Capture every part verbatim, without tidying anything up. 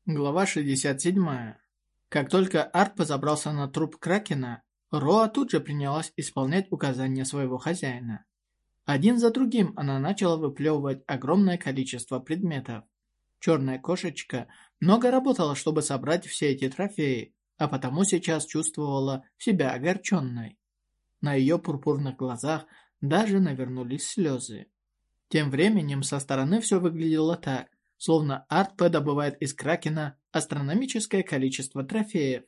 Глава шестьдесят семь. Как только Арт позабрался на труп Кракена, Роа тут же принялась исполнять указания своего хозяина. Один за другим она начала выплевывать огромное количество предметов. Черная кошечка много работала, чтобы собрать все эти трофеи, а потому сейчас чувствовала себя огорченной. На ее пурпурных глазах даже навернулись слезы. Тем временем со стороны все выглядело так, словно Арт добывает из Кракена астрономическое количество трофеев.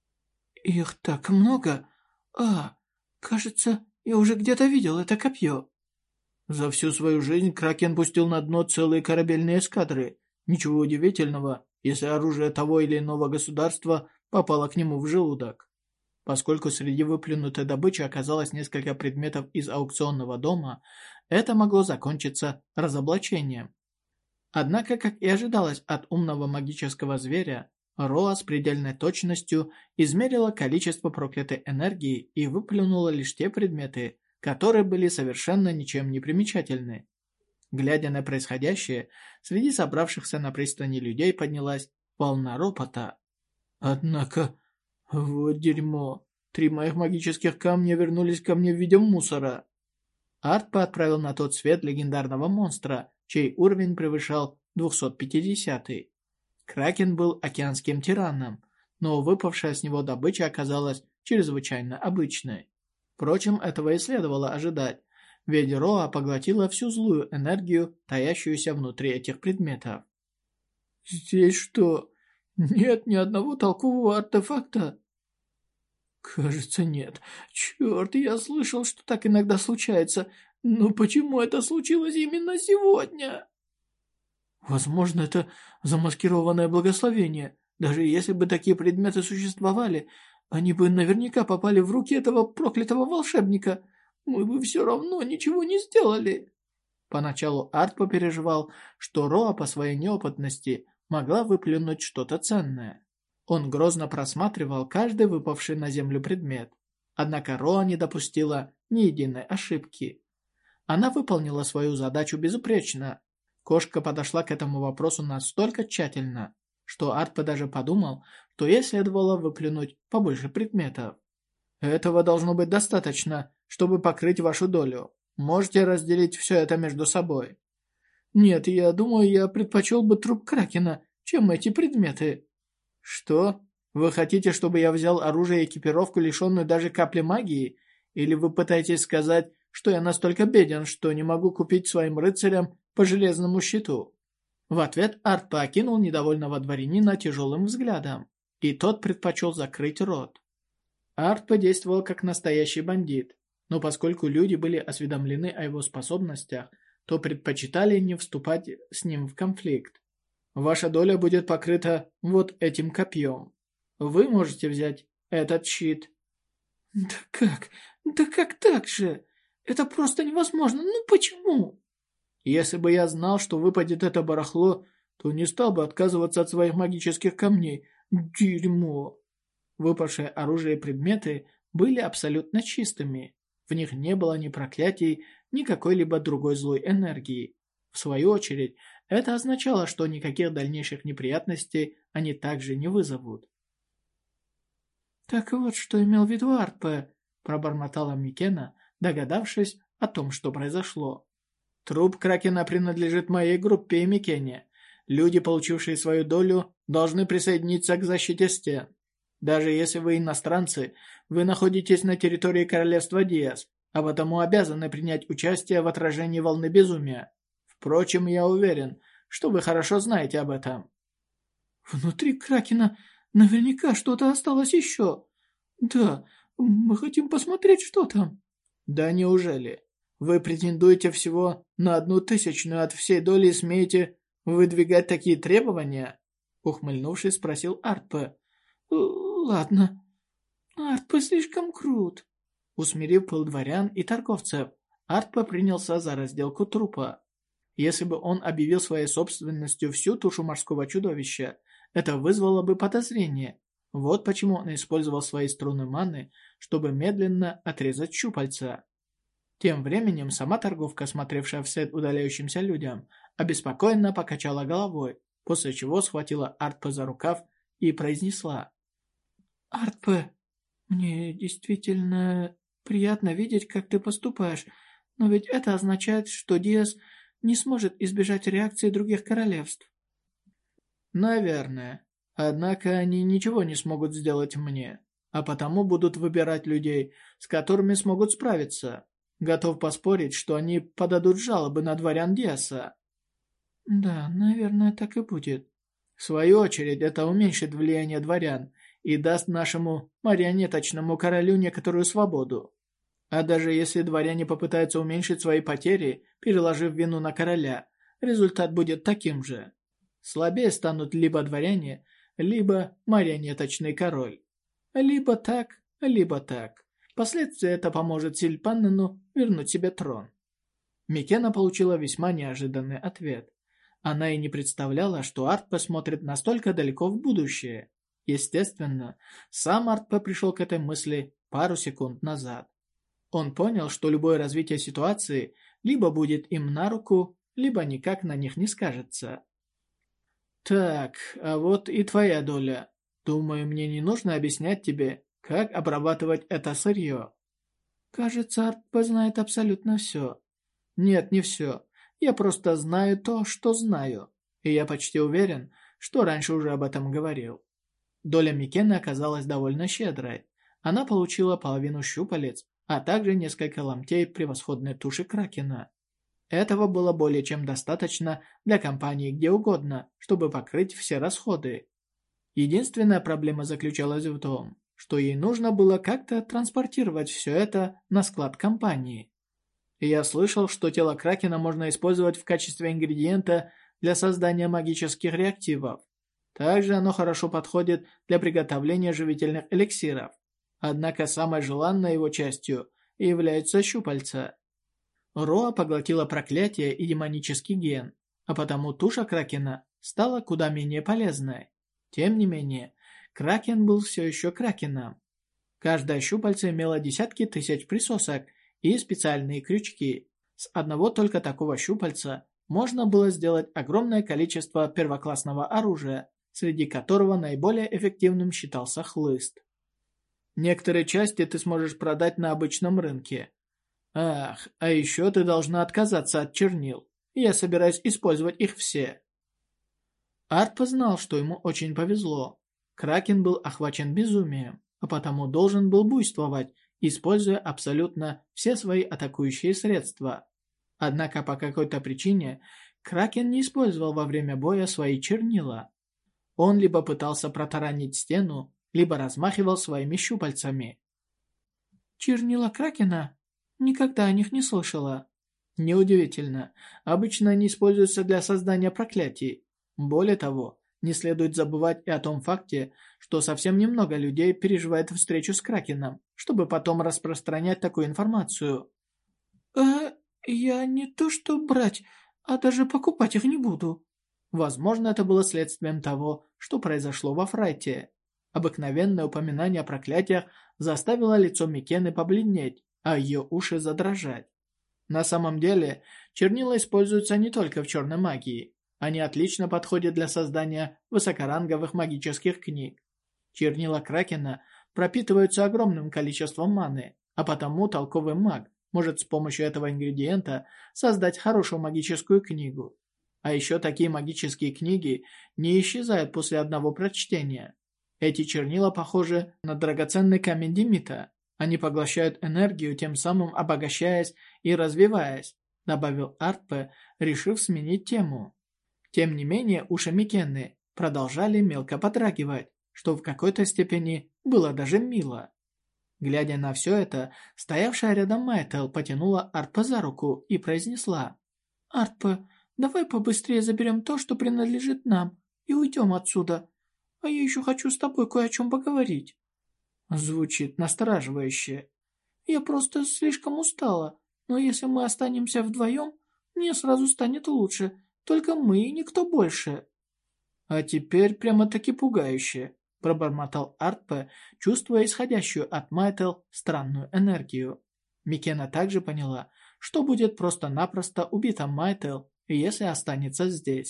«Их так много! А, кажется, я уже где-то видел это копье!» За всю свою жизнь Кракен пустил на дно целые корабельные эскадры. Ничего удивительного, если оружие того или иного государства попало к нему в желудок. Поскольку среди выплюнутой добычи оказалось несколько предметов из аукционного дома, это могло закончиться разоблачением. Однако, как и ожидалось от умного магического зверя, Роа с предельной точностью измерила количество проклятой энергии и выплюнула лишь те предметы, которые были совершенно ничем не примечательны. Глядя на происходящее, среди собравшихся на пристани людей поднялась волна ропота. Однако, вот дерьмо, три моих магических камня вернулись ко мне в виде мусора. Арт отправил на тот свет легендарного монстра, чей уровень превышал двухсот пятидесятый. Кракен был океанским тираном, но выпавшая с него добыча оказалась чрезвычайно обычной. Впрочем, этого и следовало ожидать, ведь Роа поглотила всю злую энергию, таящуюся внутри этих предметов. «Здесь что, нет ни одного толкового артефакта?» «Кажется, нет. Черт, я слышал, что так иногда случается. Но почему это случилось именно сегодня?» «Возможно, это замаскированное благословение. Даже если бы такие предметы существовали, они бы наверняка попали в руки этого проклятого волшебника. Мы бы все равно ничего не сделали». Поначалу Арт попереживал, что Роа по своей неопытности могла выплюнуть что-то ценное. Он грозно просматривал каждый выпавший на землю предмет. Однако Роа не допустила ни единой ошибки. Она выполнила свою задачу безупречно. Кошка подошла к этому вопросу настолько тщательно, что Арт даже подумал, что ей следовало выплюнуть побольше предметов. «Этого должно быть достаточно, чтобы покрыть вашу долю. Можете разделить все это между собой». «Нет, я думаю, я предпочел бы труп Кракена, чем эти предметы». «Что? Вы хотите, чтобы я взял оружие и экипировку, лишенную даже капли магии? Или вы пытаетесь сказать, что я настолько беден, что не могу купить своим рыцарям по железному щиту?» В ответ Арт окинул недовольного дворянина тяжелым взглядом, и тот предпочел закрыть рот. Арт подействовал как настоящий бандит, но поскольку люди были осведомлены о его способностях, то предпочитали не вступать с ним в конфликт. «Ваша доля будет покрыта вот этим копьем. Вы можете взять этот щит». «Да как? Да как так же? Это просто невозможно. Ну почему?» «Если бы я знал, что выпадет это барахло, то не стал бы отказываться от своих магических камней. Дерьмо!» Выпавшие оружие и предметы были абсолютно чистыми. В них не было ни проклятий, ни какой-либо другой злой энергии. В свою очередь, это означало, что никаких дальнейших неприятностей они также не вызовут. «Так вот, что имел в виду Арт-П», – пробормотала Микена, догадавшись о том, что произошло. «Труп Кракена принадлежит моей группе и Микене. Люди, получившие свою долю, должны присоединиться к защите стен. Даже если вы иностранцы, вы находитесь на территории королевства Диас, а потому обязаны принять участие в отражении волны безумия. Впрочем, я уверен, что вы хорошо знаете об этом». «Внутри Кракена наверняка что-то осталось еще. Да, мы хотим посмотреть, что там». «Да неужели? Вы претендуете всего на одну тысячную от всей доли и смеете выдвигать такие требования?» Ухмыльнувшись, спросил Арт-П. «Ладно. Арт-П слишком крут». Усмирив пыл дворян и торговцев, Арт-П принялся за разделку трупа. Если бы он объявил своей собственностью всю тушу морского чудовища, это вызвало бы подозрение. Вот почему он использовал свои струны маны, чтобы медленно отрезать щупальца. Тем временем сама торговка, смотревшая вслед удаляющимся людям, обеспокоенно покачала головой, после чего схватила Артпе за рукав и произнесла: «Артпе, мне действительно приятно видеть, как ты поступаешь, но ведь это означает, что Диас не сможет избежать реакции других королевств». «Наверное. Однако они ничего не смогут сделать мне, а потому будут выбирать людей, с которыми смогут справиться. Готов поспорить, что они подадут жалобы на дворян Диаса». «Да, наверное, так и будет». «В свою очередь, это уменьшит влияние дворян и даст нашему марионеточному королю некоторую свободу. А даже если дворяне попытаются уменьшить свои потери, переложив вину на короля, результат будет таким же. Слабее станут либо дворяне, либо марионеточный король. Либо так, либо так. Впоследствии это поможет Сильпаннену вернуть себе трон». Микена получила весьма неожиданный ответ. Она и не представляла, что Артпе смотрит настолько далеко в будущее. Естественно, сам Артпе пришел к этой мысли пару секунд назад. Он понял, что любое развитие ситуации либо будет им на руку, либо никак на них не скажется. «Так, а вот и твоя доля. Думаю, мне не нужно объяснять тебе, как обрабатывать это сырье». «Кажется, Артпе знает абсолютно все». «Нет, не все. Я просто знаю то, что знаю. И я почти уверен, что раньше уже об этом говорил». Доля Микены оказалась довольно щедрой. Она получила половину щупалец, а также несколько ломтей превосходной туши кракена. Этого было более чем достаточно для компании где угодно, чтобы покрыть все расходы. Единственная проблема заключалась в том, что ей нужно было как-то транспортировать все это на склад компании. И я слышал, что тело кракена можно использовать в качестве ингредиента для создания магических реактивов. Также оно хорошо подходит для приготовления живительных эликсиров. Однако самой желанной его частью является щупальца. Роа поглотила проклятие и демонический ген, а потому туша кракена стала куда менее полезной. Тем не менее, кракен был все еще кракеном. Каждое щупальце имело десятки тысяч присосок и специальные крючки. С одного только такого щупальца можно было сделать огромное количество первоклассного оружия, среди которого наиболее эффективным считался хлыст. Некоторые части ты сможешь продать на обычном рынке. Ах, а еще ты должна отказаться от чернил. Я собираюсь использовать их все. Артпе знал, что ему очень повезло. Кракен был охвачен безумием, а потому должен был буйствовать, используя абсолютно все свои атакующие средства. Однако по какой-то причине Кракен не использовал во время боя свои чернила. Он либо пытался протаранить стену, либо размахивал своими щупальцами. «Чернила Кракена? Никогда о них не слышала». Неудивительно. Обычно они используются для создания проклятий. Более того, не следует забывать и о том факте, что совсем немного людей переживает встречу с Кракеном, чтобы потом распространять такую информацию. «Э, я не то что брать, а даже покупать их не буду». Возможно, это было следствием того, что произошло во Фрайте. Обыкновенное упоминание о проклятиях заставило лицо Микены побледнеть, а ее уши задрожать. На самом деле, чернила используются не только в черной магии. Они отлично подходят для создания высокоранговых магических книг. Чернила Кракена пропитываются огромным количеством маны, а потому толковый маг может с помощью этого ингредиента создать хорошую магическую книгу. А еще такие магические книги не исчезают после одного прочтения. Эти чернила похожи на драгоценный камень Димита. Они поглощают энергию, тем самым обогащаясь и развиваясь, добавил Артпе, решив сменить тему. Тем не менее, уши Микены продолжали мелко подрагивать, что в какой-то степени было даже мило. Глядя на все это, стоявшая рядом Майтел потянула Артпе за руку и произнесла: «Артпе, давай побыстрее заберем то, что принадлежит нам, и уйдем отсюда. А я еще хочу с тобой кое о чем поговорить». Звучит настораживающе. «Я просто слишком устала, но если мы останемся вдвоем, мне сразу станет лучше, только мы и никто больше». «А теперь прямо-таки пугающе», – пробормотал Артпе, чувствуя исходящую от Майтел странную энергию. Микена также поняла, что будет просто-напросто убита Майтел, если останется здесь.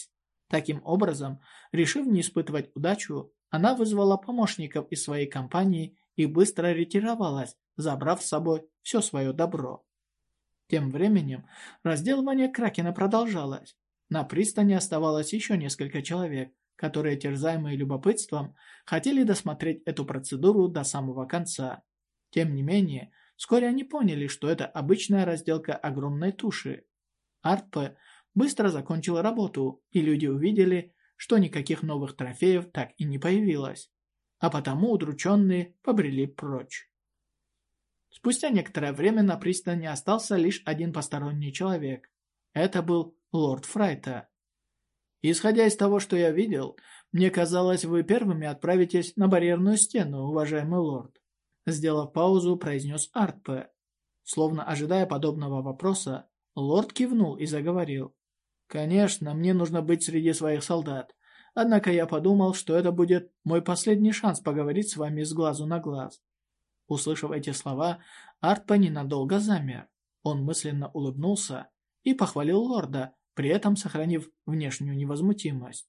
Таким образом, решив не испытывать удачу, она вызвала помощников из своей компании и быстро ретировалась, забрав с собой все свое добро. Тем временем разделывание Кракена продолжалось. На пристани оставалось еще несколько человек, которые, терзаемые любопытством, хотели досмотреть эту процедуру до самого конца. Тем не менее, вскоре они поняли, что это обычная разделка огромной туши. Артпе быстро закончил работу, и люди увидели, что никаких новых трофеев так и не появилось, а потому удрученные побрели прочь. Спустя некоторое время на пристани остался лишь один посторонний человек. Это был лорд Фрайта. «Исходя из того, что я видел, мне казалось, вы первыми отправитесь на барьерную стену, уважаемый лорд», сделав паузу, произнес Артпе. Словно ожидая подобного вопроса, лорд кивнул и заговорил. «Конечно, мне нужно быть среди своих солдат. Однако я подумал, что это будет мой последний шанс поговорить с вами с глазу на глаз». Услышав эти слова, Артпе ненадолго замер. Он мысленно улыбнулся и похвалил лорда, при этом сохранив внешнюю невозмутимость.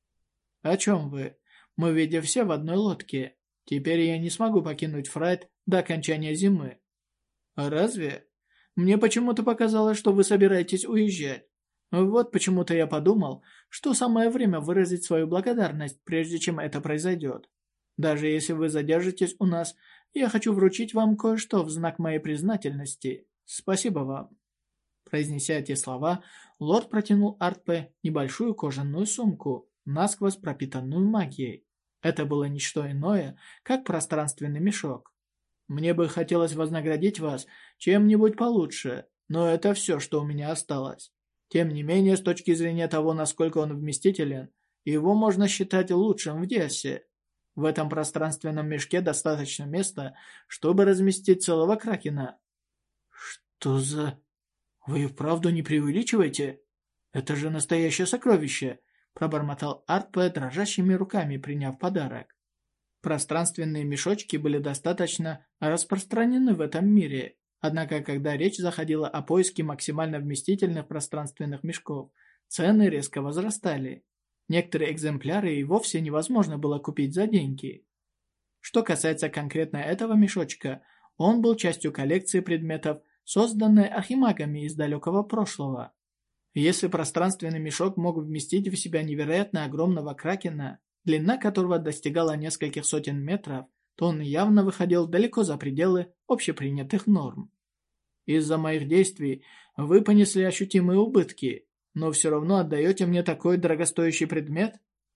«О чем вы? Мы ведь все в одной лодке. Теперь я не смогу покинуть Фрайт до окончания зимы». «Разве? Мне почему-то показалось, что вы собираетесь уезжать. Вот почему-то я подумал, что самое время выразить свою благодарность, прежде чем это произойдет. Даже если вы задержитесь у нас, я хочу вручить вам кое-что в знак моей признательности. Спасибо вам». Произнеся эти слова, лорд протянул Артпе небольшую кожаную сумку, насквозь пропитанную магией. Это было не что иное, как пространственный мешок. «Мне бы хотелось вознаградить вас чем-нибудь получше, но это все, что у меня осталось. Тем не менее, с точки зрения того, насколько он вместителен, его можно считать лучшим в Диасе. В этом пространственном мешке достаточно места, чтобы разместить целого кракена». «Что за... Вы вправду не преувеличиваете? Это же настоящее сокровище!» пробормотал Артпе дрожащими руками, приняв подарок. Пространственные мешочки были достаточно распространены в этом мире, однако когда речь заходила о поиске максимально вместительных пространственных мешков, цены резко возрастали. Некоторые экземпляры и вовсе невозможно было купить за деньги. Что касается конкретно этого мешочка, он был частью коллекции предметов, созданной архимагами из далекого прошлого. Если пространственный мешок мог вместить в себя невероятно огромного кракена, длина которого достигала нескольких сотен метров, то он явно выходил далеко за пределы общепринятых норм. «Из-за моих действий вы понесли ощутимые убытки, но все равно отдаете мне такой дорогостоящий предмет?»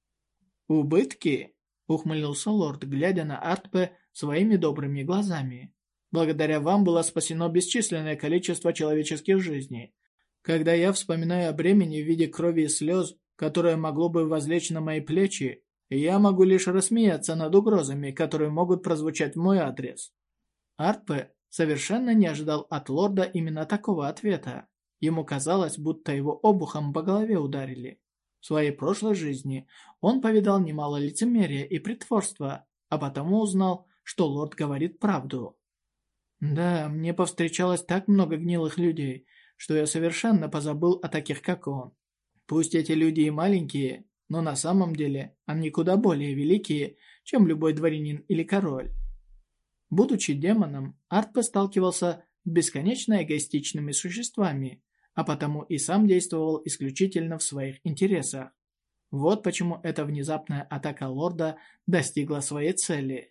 «Убытки?» — ухмыльнулся лорд, глядя на Артпе своими добрыми глазами. «Благодаря вам было спасено бесчисленное количество человеческих жизней. Когда я вспоминаю о бремени в виде крови и слез, которое могло бы возлечь на мои плечи, я могу лишь рассмеяться над угрозами, которые могут прозвучать в мой адрес». Артпе совершенно не ожидал от лорда именно такого ответа. Ему казалось, будто его обухом по голове ударили. В своей прошлой жизни он повидал немало лицемерия и притворства, а потому узнал, что лорд говорит правду. «Да, мне повстречалось так много гнилых людей, что я совершенно позабыл о таких, как он. Пусть эти люди и маленькие, но на самом деле они куда более великие, чем любой дворянин или король». Будучи демоном, Артпе сталкивался с бесконечно эгоистичными существами, а потому и сам действовал исключительно в своих интересах. Вот почему эта внезапная атака лорда достигла своей цели.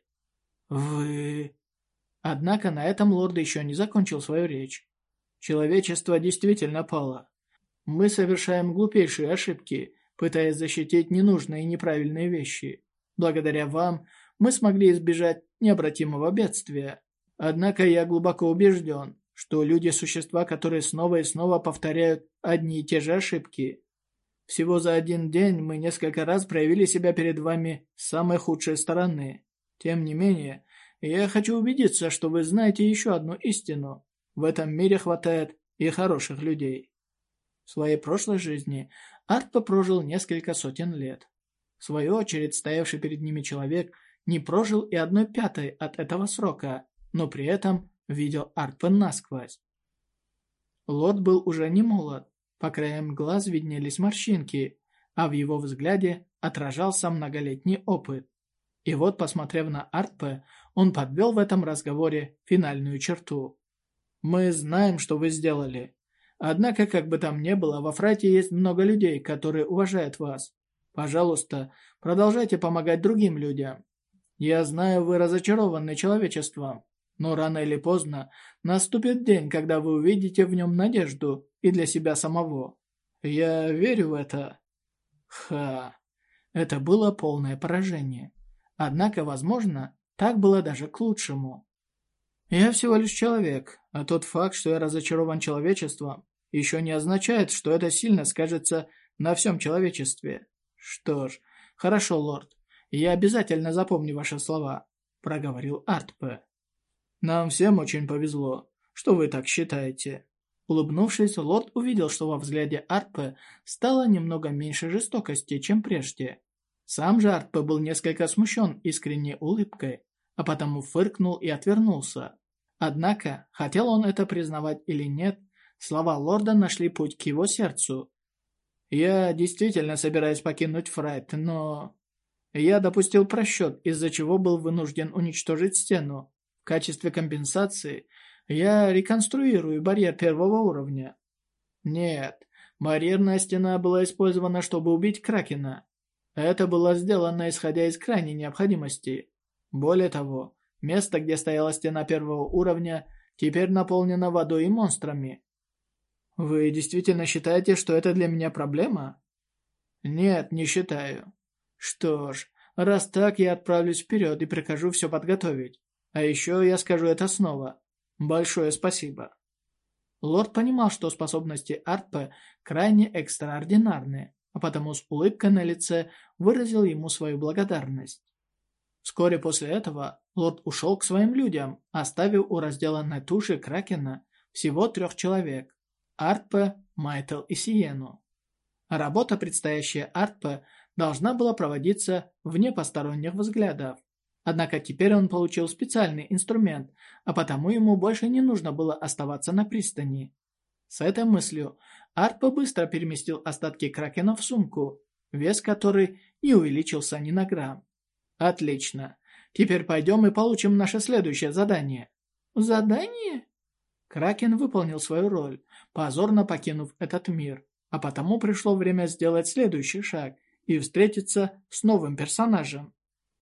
«Вы...» Однако на этом лорд еще не закончил свою речь. «Человечество действительно пало. Мы совершаем глупейшие ошибки, пытаясь защитить ненужные и неправильные вещи. Благодаря вам мы смогли избежать необратимого бедствия. Однако я глубоко убежден, что люди – существа, которые снова и снова повторяют одни и те же ошибки. Всего за один день мы несколько раз проявили себя перед вами с самой худшей стороны. Тем не менее, я хочу убедиться, что вы знаете еще одну истину. В этом мире хватает и хороших людей». В своей прошлой жизни Артпе прожил несколько сотен лет. В свою очередь, стоявший перед ними человек не прожил и одной пятой от этого срока, но при этом видел Артпе насквозь. Лорд был уже не молод, по краям глаз виднелись морщинки, а в его взгляде отражался многолетний опыт. И вот, посмотрев на Артпе, он подвел в этом разговоре финальную черту. «Мы знаем, что вы сделали. Однако, как бы там ни было, во Фрайте есть много людей, которые уважают вас. Пожалуйста, продолжайте помогать другим людям. Я знаю, вы разочарованы человечеством, но рано или поздно наступит день, когда вы увидите в нем надежду и для себя самого. Я верю в это». Ха, это было полное поражение. Однако, возможно, так было даже к лучшему. Я всего лишь человек, а тот факт, что я разочарован человечеством, еще не означает, что это сильно скажется на всем человечестве. Что ж, хорошо, лорд, я обязательно запомню ваши слова, проговорил Артпе. Нам всем очень повезло, что вы так считаете. Улыбнувшись, лорд увидел, что во взгляде Артпе стало немного меньше жестокости, чем прежде. Сам же Артпе был несколько смущен искренней улыбкой, а потому фыркнул и отвернулся. Однако, хотел он это признавать или нет, слова лорда нашли путь к его сердцу. «Я действительно собираюсь покинуть Фрайт, но... Я допустил просчет, из-за чего был вынужден уничтожить стену. В качестве компенсации я реконструирую барьер первого уровня». Нет, барьерная стена была использована, чтобы убить Кракена. Это было сделано, исходя из крайней необходимости. Более того, место, где стояла стена первого уровня, теперь наполнено водой и монстрами. Вы действительно считаете, что это для меня проблема? Нет, не считаю. Что ж, раз так, я отправлюсь вперед и прикажу все подготовить. А еще я скажу это снова. Большое спасибо. Лорд понимал, что способности Артпе крайне экстраординарны, а потому с улыбкой на лице выразил ему свою благодарность. Вскоре после этого лорд ушел к своим людям, оставив у разделанной туши Кракена всего трех человек – Артпе, Майтел и Сиену. Работа, предстоящая Артпе, должна была проводиться вне посторонних взглядов. Однако теперь он получил специальный инструмент, а потому ему больше не нужно было оставаться на пристани. С этой мыслью Артпе быстро переместил остатки Кракена в сумку, вес которой не увеличился ни на грамм. Отлично. Теперь пойдем и получим наше следующее задание. Задание? Кракен выполнил свою роль, позорно покинув этот мир, а потому пришло время сделать следующий шаг и встретиться с новым персонажем.